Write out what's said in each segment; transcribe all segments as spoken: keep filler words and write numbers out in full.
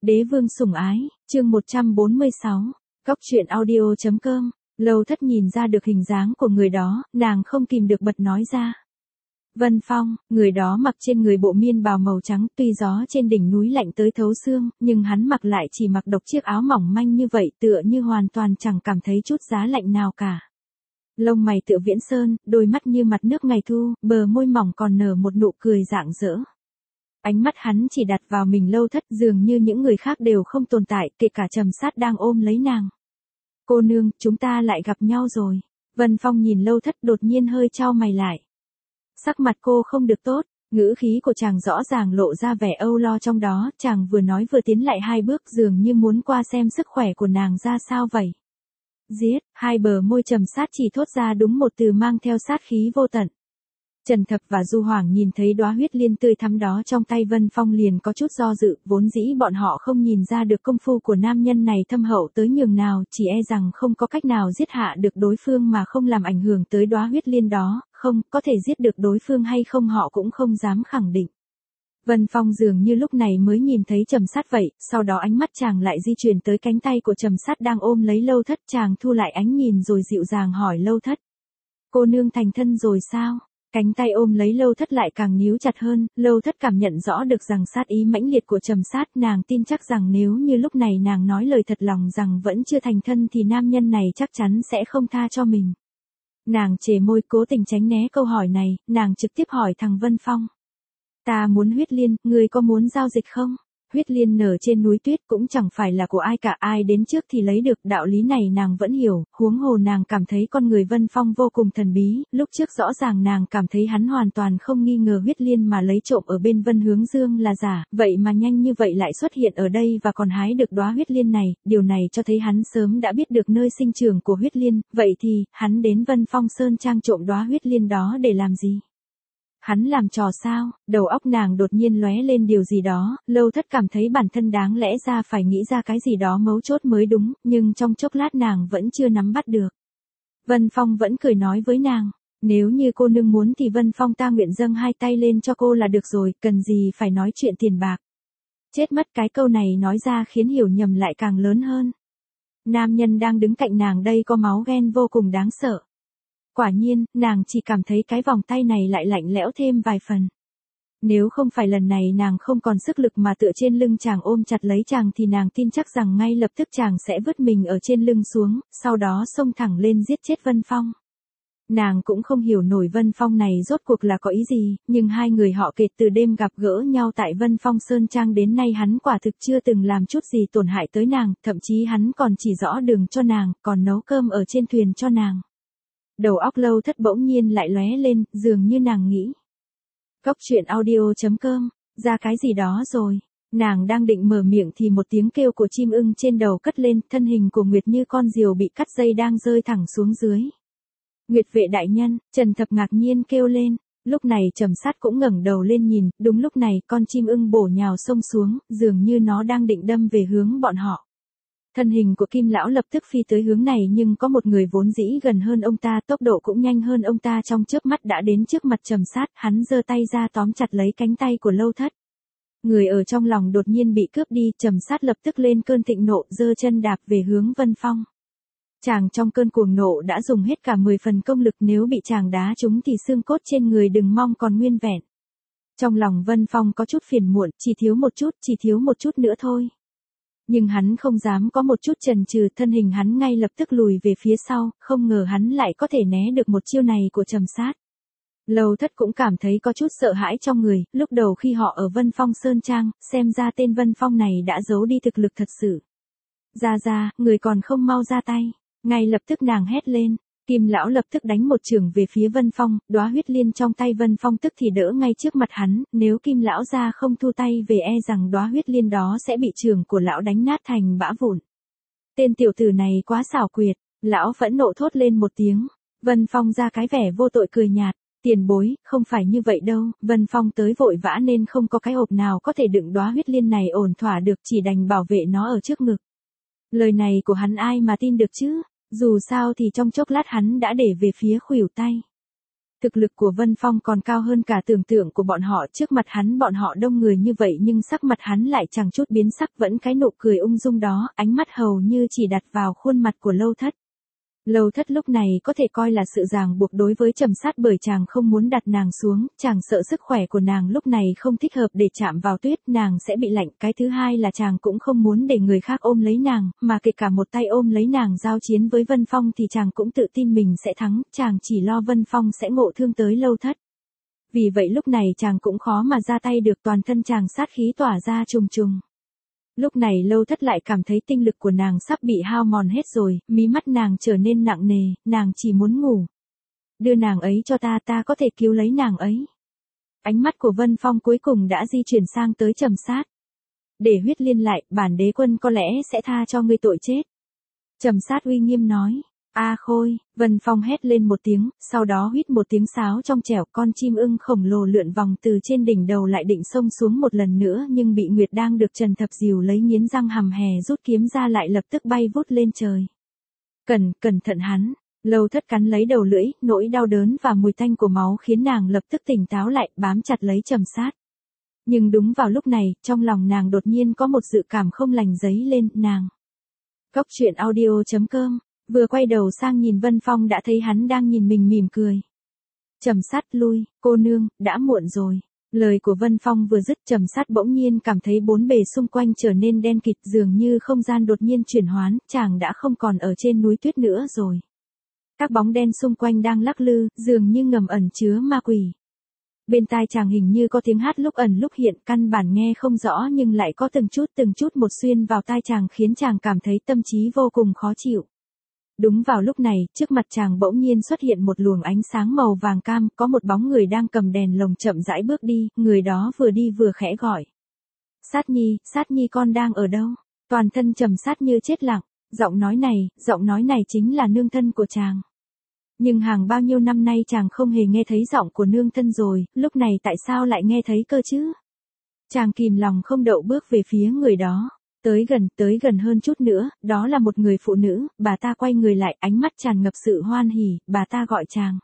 Đế vương sủng ái, chương một trăm bốn mươi sáu, Cóc truyện audio.com, Lâu Thất nhìn ra được hình dáng của người đó, nàng không kìm được bật nói ra. Vân Phong, người đó mặc trên người bộ miên bào màu trắng, tuy gió trên đỉnh núi lạnh tới thấu xương, nhưng hắn mặc lại chỉ mặc độc chiếc áo mỏng manh như vậy, tựa như hoàn toàn chẳng cảm thấy chút giá lạnh nào cả. Lông mày tựa viễn sơn, đôi mắt như mặt nước ngày thu, bờ môi mỏng còn nở một nụ cười rạng rỡ. Ánh mắt hắn chỉ đặt vào mình Lâu Thất, dường như những người khác đều không tồn tại, kể cả Trầm Sát đang ôm lấy nàng. Cô nương, chúng ta lại gặp nhau rồi. Vân Phong nhìn Lâu Thất đột nhiên hơi chau mày lại. Sắc mặt cô không được tốt, ngữ khí của chàng rõ ràng lộ ra vẻ âu lo trong đó, chàng vừa nói vừa tiến lại hai bước dường như muốn qua xem sức khỏe của nàng ra sao vậy. Giết, hai bờ môi Trầm Sát chỉ thốt ra đúng một từ mang theo sát khí vô tận. Trần Thập và Du Hoàng nhìn thấy đóa huyết liên tươi thắm đó trong tay Vân Phong liền có chút do dự, vốn dĩ bọn họ không nhìn ra được công phu của nam nhân này thâm hậu tới nhường nào, chỉ e rằng không có cách nào giết hạ được đối phương mà không làm ảnh hưởng tới đóa huyết liên đó, không, có thể giết được đối phương hay không họ cũng không dám khẳng định. Vân Phong dường như lúc này mới nhìn thấy Trầm Sát vậy, sau đó ánh mắt chàng lại di chuyển tới cánh tay của Trầm Sát đang ôm lấy Lâu Thất, chàng thu lại ánh nhìn rồi dịu dàng hỏi Lâu Thất. Cô nương thành thân rồi sao? Cánh tay ôm lấy Lâu Thất lại càng níu chặt hơn, Lâu Thất cảm nhận rõ được rằng sát ý mãnh liệt của Trầm Sát, nàng tin chắc rằng nếu như lúc này nàng nói lời thật lòng rằng vẫn chưa thành thân thì nam nhân này chắc chắn sẽ không tha cho mình. Nàng chề môi cố tình tránh né câu hỏi này, nàng trực tiếp hỏi thằng Vân Phong. Ta muốn huyết liên, ngươi có muốn giao dịch không? Huyết liên nở trên núi tuyết cũng chẳng phải là của ai cả, ai đến trước thì lấy được, đạo lý này nàng vẫn hiểu, huống hồ nàng cảm thấy con người Vân Phong vô cùng thần bí, lúc trước rõ ràng nàng cảm thấy hắn hoàn toàn không nghi ngờ huyết liên mà lấy trộm ở bên Vân Hướng Dương là giả, vậy mà nhanh như vậy lại xuất hiện ở đây và còn hái được đóa huyết liên này, điều này cho thấy hắn sớm đã biết được nơi sinh trưởng của huyết liên, vậy thì, hắn đến Vân Phong Sơn Trang trộm đóa huyết liên đó để làm gì? Hắn làm trò sao? Đầu óc nàng đột nhiên lóe lên điều gì đó, Lâu Thất cảm thấy bản thân đáng lẽ ra phải nghĩ ra cái gì đó mấu chốt mới đúng, nhưng trong chốc lát nàng vẫn chưa nắm bắt được. Vân Phong vẫn cười nói với nàng, nếu như cô nương muốn thì Vân Phong ta nguyện dâng hai tay lên cho cô là được rồi, cần gì phải nói chuyện tiền bạc. Chết mất, cái câu này nói ra khiến hiểu nhầm lại càng lớn hơn. Nam nhân đang đứng cạnh nàng đây có máu ghen vô cùng đáng sợ. Quả nhiên, nàng chỉ cảm thấy cái vòng tay này lại lạnh lẽo thêm vài phần. Nếu không phải lần này nàng không còn sức lực mà tựa trên lưng chàng ôm chặt lấy chàng thì nàng tin chắc rằng ngay lập tức chàng sẽ vứt mình ở trên lưng xuống, sau đó xông thẳng lên giết chết Vân Phong. Nàng cũng không hiểu nổi Vân Phong này rốt cuộc là có ý gì, nhưng hai người họ kể từ đêm gặp gỡ nhau tại Vân Phong Sơn Trang đến nay hắn quả thực chưa từng làm chút gì tổn hại tới nàng, thậm chí hắn còn chỉ rõ đường cho nàng, còn nấu cơm ở trên thuyền cho nàng. Đầu óc Lâu Thất bỗng nhiên lại lóe lên, dường như nàng nghĩ. Cóc truyện audio.com, ra cái gì đó rồi. Nàng đang định mở miệng thì một tiếng kêu của chim ưng trên đầu cất lên, thân hình của Nguyệt như con diều bị cắt dây đang rơi thẳng xuống dưới. Nguyệt vệ đại nhân, Trần Thập ngạc nhiên kêu lên. Lúc này Trầm Sát cũng ngẩng đầu lên nhìn, đúng lúc này con chim ưng bổ nhào xông xuống, dường như nó đang định đâm về hướng bọn họ. Thân hình của Kim lão lập tức phi tới hướng này nhưng có một người vốn dĩ gần hơn ông ta, tốc độ cũng nhanh hơn ông ta, trong chớp mắt đã đến trước mặt Trầm Sát, hắn giơ tay ra tóm chặt lấy cánh tay của Lâu Thất. Người ở trong lòng đột nhiên bị cướp đi, Trầm Sát lập tức lên cơn thịnh nộ, giơ chân đạp về hướng Vân Phong. Chàng trong cơn cuồng nộ đã dùng hết cả mười phần công lực, nếu bị chàng đá trúng thì xương cốt trên người đừng mong còn nguyên vẹn. Trong lòng Vân Phong có chút phiền muộn, chỉ thiếu một chút, chỉ thiếu một chút nữa thôi. Nhưng hắn không dám có một chút chần chừ, thân hình hắn ngay lập tức lùi về phía sau, không ngờ hắn lại có thể né được một chiêu này của Trầm Sát. Lâu Thất cũng cảm thấy có chút sợ hãi trong người, lúc đầu khi họ ở Vân Phong Sơn Trang, xem ra tên Vân Phong này đã giấu đi thực lực thật sự. Ra ra, người còn không mau ra tay. Ngay lập tức nàng hét lên. Kim lão lập tức đánh một chưởng về phía Vân Phong, đóa huyết liên trong tay Vân Phong tức thì đỡ ngay trước mặt hắn, nếu Kim lão ra không thu tay về e rằng đóa huyết liên đó sẽ bị chưởng của lão đánh nát thành bã vụn. Tên tiểu tử này quá xảo quyệt, lão phẫn nộ thốt lên một tiếng. Vân Phong ra cái vẻ vô tội cười nhạt, tiền bối, không phải như vậy đâu, Vân Phong tới vội vã nên không có cái hộp nào có thể đựng đóa huyết liên này ổn thỏa được, chỉ đành bảo vệ nó ở trước ngực. Lời này của hắn ai mà tin được chứ? Dù sao thì trong chốc lát hắn đã để về phía khuỷu tay. Thực lực của Vân Phong còn cao hơn cả tưởng tượng của bọn họ, trước mặt hắn bọn họ đông người như vậy nhưng sắc mặt hắn lại chẳng chút biến sắc, vẫn cái nụ cười ung dung đó, ánh mắt hầu như chỉ đặt vào khuôn mặt của Lâu Thất. Lâu Thất lúc này có thể coi là sự ràng buộc đối với Trầm Sát, bởi chàng không muốn đặt nàng xuống, chàng sợ sức khỏe của nàng lúc này không thích hợp để chạm vào tuyết, nàng sẽ bị lạnh. Cái thứ hai là chàng cũng không muốn để người khác ôm lấy nàng, mà kể cả một tay ôm lấy nàng giao chiến với Vân Phong thì chàng cũng tự tin mình sẽ thắng, chàng chỉ lo Vân Phong sẽ ngộ thương tới Lâu Thất. Vì vậy lúc này chàng cũng khó mà ra tay được, toàn thân chàng sát khí tỏa ra trùng trùng. Lúc này Lâu Thất lại cảm thấy tinh lực của nàng sắp bị hao mòn hết rồi, mí mắt nàng trở nên nặng nề, nàng chỉ muốn ngủ. Đưa nàng ấy cho ta, ta có thể cứu lấy nàng ấy. Ánh mắt của Vân Phong cuối cùng đã di chuyển sang tới Trầm Sát. Để huyết liên lại, bản đế quân có lẽ sẽ tha cho ngươi tội chết. Trầm Sát uy nghiêm nói. A Khôi, Vân Phong hét lên một tiếng, sau đó huýt một tiếng sáo trong trẻo, con chim ưng khổng lồ lượn vòng từ trên đỉnh đầu lại định xông xuống một lần nữa, nhưng bị Nguyệt đang được Trần Thập Dìu lấy nghiến răng hầm hè rút kiếm ra lại lập tức bay vút lên trời. Cẩn, cẩn thận hắn, Lâu Thất cắn lấy đầu lưỡi, nỗi đau đớn và mùi tanh của máu khiến nàng lập tức tỉnh táo lại, bám chặt lấy Trầm Sát. Nhưng đúng vào lúc này, trong lòng nàng đột nhiên có một dự cảm không lành dấy lên, nàng. Góc truyện audio chấm com vừa quay đầu sang nhìn Vân Phong đã thấy hắn đang nhìn mình mỉm cười. Trầm Sát lui, cô nương, đã muộn rồi. Lời của Vân Phong vừa dứt, Trầm Sát bỗng nhiên cảm thấy bốn bề xung quanh trở nên đen kịt, dường như không gian đột nhiên chuyển hoán, chàng đã không còn ở trên núi tuyết nữa rồi. Các bóng đen xung quanh đang lắc lư, dường như ngầm ẩn chứa ma quỷ. Bên tai chàng hình như có tiếng hát lúc ẩn lúc hiện, căn bản nghe không rõ nhưng lại có từng chút từng chút một xuyên vào tai chàng khiến chàng cảm thấy tâm trí vô cùng khó chịu. Đúng vào lúc này, trước mặt chàng bỗng nhiên xuất hiện một luồng ánh sáng màu vàng cam, có một bóng người đang cầm đèn lồng chậm rãi bước đi, người đó vừa đi vừa khẽ gọi. Sát Nhi, Sát Nhi con đang ở đâu? Toàn thân Trầm Sát như chết lặng, giọng nói này, giọng nói này chính là nương thân của chàng. Nhưng hàng bao nhiêu năm nay chàng không hề nghe thấy giọng của nương thân rồi, lúc này tại sao lại nghe thấy cơ chứ? Chàng kìm lòng không đậu bước về phía người đó. Tới gần, tới gần hơn chút nữa, đó là một người phụ nữ, bà ta quay người lại, ánh mắt tràn ngập sự hoan hỉ, bà ta gọi chàng.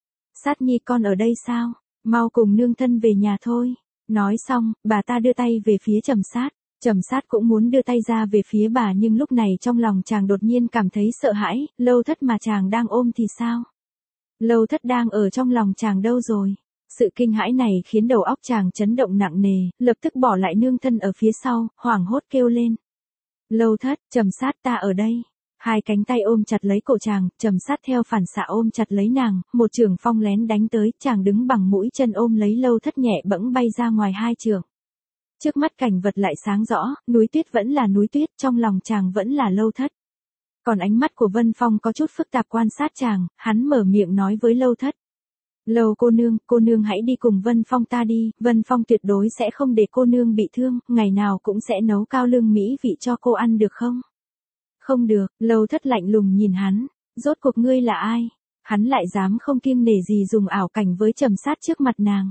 Sát Nhi con ở đây sao? Mau cùng nương thân về nhà thôi. Nói xong, bà ta đưa tay về phía Trầm Sát. Trầm Sát cũng muốn đưa tay ra về phía bà nhưng lúc này trong lòng chàng đột nhiên cảm thấy sợ hãi, Lâu Thất mà chàng đang ôm thì sao? Lâu Thất đang ở trong lòng chàng đâu rồi? Sự kinh hãi này khiến đầu óc chàng chấn động nặng nề, lập tức bỏ lại nương thân ở phía sau, hoảng hốt kêu lên. Lâu Thất, Trầm Sát ta ở đây. Hai cánh tay ôm chặt lấy cổ chàng, Trầm Sát theo phản xạ ôm chặt lấy nàng, một chưởng phong lén đánh tới, chàng đứng bằng mũi chân ôm lấy Lâu Thất nhẹ bẫng bay ra ngoài hai chưởng. Trước mắt cảnh vật lại sáng rõ, núi tuyết vẫn là núi tuyết, trong lòng chàng vẫn là Lâu Thất. Còn ánh mắt của Vân Phong có chút phức tạp quan sát chàng, hắn mở miệng nói với Lâu Thất. Lâu cô nương, cô nương hãy đi cùng Vân Phong ta đi, Vân Phong tuyệt đối sẽ không để cô nương bị thương, ngày nào cũng sẽ nấu cao lương mỹ vị cho cô ăn được không? Không được, Lâu Thất lạnh lùng nhìn hắn, rốt cuộc ngươi là ai? Hắn lại dám không kiêng nể gì dùng ảo cảnh với Trầm Sát trước mặt nàng.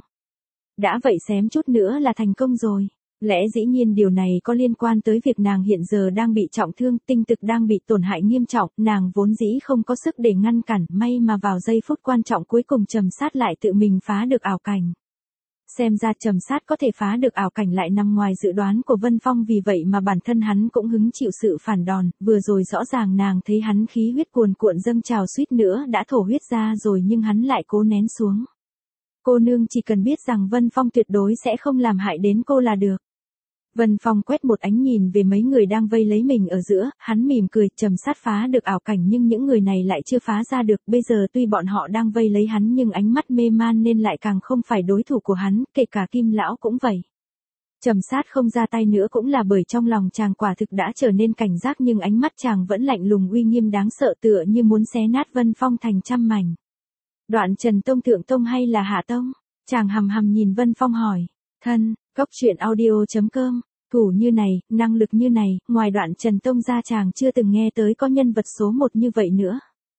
Đã vậy xém chút nữa là thành công rồi. Lẽ dĩ nhiên điều này có liên quan tới việc nàng hiện giờ đang bị trọng thương, tinh thực đang bị tổn hại nghiêm trọng, nàng vốn dĩ không có sức để ngăn cản, may mà vào giây phút quan trọng cuối cùng Trầm Sát lại tự mình phá được ảo cảnh. Xem ra Trầm Sát có thể phá được ảo cảnh lại nằm ngoài dự đoán của Vân Phong, vì vậy mà bản thân hắn cũng hứng chịu sự phản đòn, vừa rồi rõ ràng nàng thấy hắn khí huyết cuồn cuộn dâng trào suýt nữa đã thổ huyết ra rồi nhưng hắn lại cố nén xuống. Cô nương chỉ cần biết rằng Vân Phong tuyệt đối sẽ không làm hại đến cô là được. Vân Phong quét một ánh nhìn về mấy người đang vây lấy mình ở giữa, hắn mỉm cười, Trầm Sát phá được ảo cảnh nhưng những người này lại chưa phá ra được, bây giờ tuy bọn họ đang vây lấy hắn nhưng ánh mắt mê man nên lại càng không phải đối thủ của hắn, kể cả Kim lão cũng vậy. Trầm Sát không ra tay nữa cũng là bởi trong lòng chàng quả thực đã trở nên cảnh giác nhưng ánh mắt chàng vẫn lạnh lùng uy nghiêm đáng sợ tựa như muốn xé nát Vân Phong thành trăm mảnh. Đoạn Trần Tông thượng tông hay là hạ tông? Chàng hầm hầm nhìn Vân Phong hỏi. Thân, góc truyện audio chấm com, thủ như này, năng lực như này, ngoài Đoạn Trần Tông ra chàng chưa từng nghe tới có nhân vật số một như vậy nữa.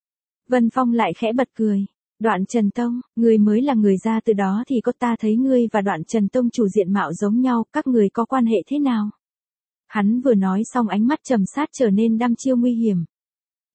Vân Phong lại khẽ bật cười. Đoạn Trần Tông, người mới là người ra từ đó thì có ta thấy ngươi và Đoạn Trần Tông chủ diện mạo giống nhau, các người có quan hệ thế nào? Hắn vừa nói xong ánh mắt Trầm Sát trở nên đăm chiêu nguy hiểm.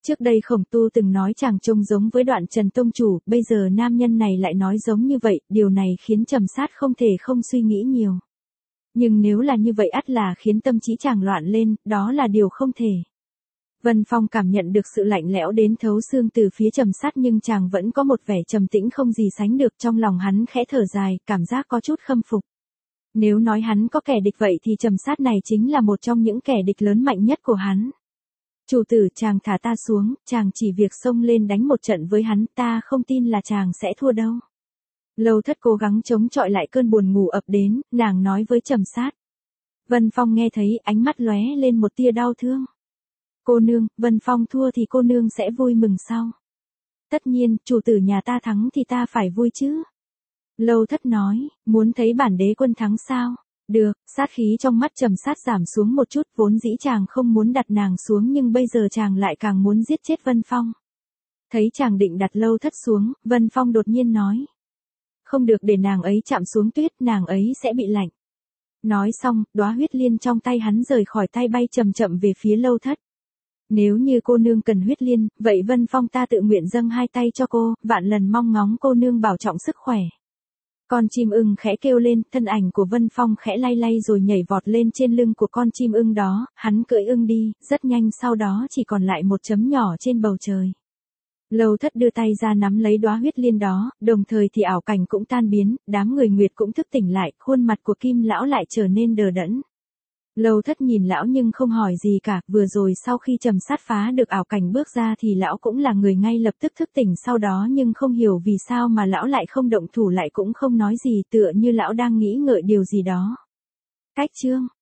Trước đây Khổng Tu từng nói chàng trông giống với Đoạn Trần tông chủ, bây giờ nam nhân này lại nói giống như vậy, điều này khiến Trầm Sát không thể không suy nghĩ nhiều. Nhưng nếu là như vậy ắt là khiến tâm trí chàng loạn lên, đó là điều không thể. Vân Phong cảm nhận được sự lạnh lẽo đến thấu xương từ phía Trầm Sát nhưng chàng vẫn có một vẻ trầm tĩnh không gì sánh được, trong lòng hắn khẽ thở dài, cảm giác có chút khâm phục. Nếu nói hắn có kẻ địch vậy thì Trầm Sát này chính là một trong những kẻ địch lớn mạnh nhất của hắn. Chủ tử, chàng thả ta xuống, chàng chỉ việc xông lên đánh một trận với hắn, ta không tin là chàng sẽ thua đâu. Lâu Thất cố gắng chống chọi lại cơn buồn ngủ ập đến, nàng nói với Trầm Sát. Vân Phong nghe thấy, ánh mắt lóe lên một tia đau thương. Cô nương, Vân Phong thua thì cô nương sẽ vui mừng sao? Tất nhiên, chủ tử nhà ta thắng thì ta phải vui chứ. Lâu Thất nói, muốn thấy bản đế quân thắng sao? Được, sát khí trong mắt Trầm Sát giảm xuống một chút, vốn dĩ chàng không muốn đặt nàng xuống nhưng bây giờ chàng lại càng muốn giết chết Vân Phong. Thấy chàng định đặt Lâu Thất xuống, Vân Phong đột nhiên nói. Không được để nàng ấy chạm xuống tuyết, nàng ấy sẽ bị lạnh. Nói xong, đóa huyết liên trong tay hắn rời khỏi tay bay chậm chậm về phía Lâu Thất. Nếu như cô nương cần huyết liên, vậy Vân Phong ta tự nguyện dâng hai tay cho cô, vạn lần mong ngóng cô nương bảo trọng sức khỏe. Con chim ưng khẽ kêu lên, thân ảnh của Vân Phong khẽ lay lay rồi nhảy vọt lên trên lưng của con chim ưng đó, hắn cưỡi ưng đi, rất nhanh sau đó chỉ còn lại một chấm nhỏ trên bầu trời. Lâu Thất đưa tay ra nắm lấy đóa huyết liên đó, đồng thời thì ảo cảnh cũng tan biến, đám người Nguyệt cũng thức tỉnh lại, khuôn mặt của Kim lão lại trở nên đờ đẫn. Lâu Thất nhìn lão nhưng không hỏi gì cả, vừa rồi sau khi Trầm Sát phá được ảo cảnh bước ra thì lão cũng là người ngay lập tức thức tỉnh sau đó nhưng không hiểu vì sao mà lão lại không động thủ lại cũng không nói gì, tựa như lão đang nghĩ ngợi điều gì đó. Cách chương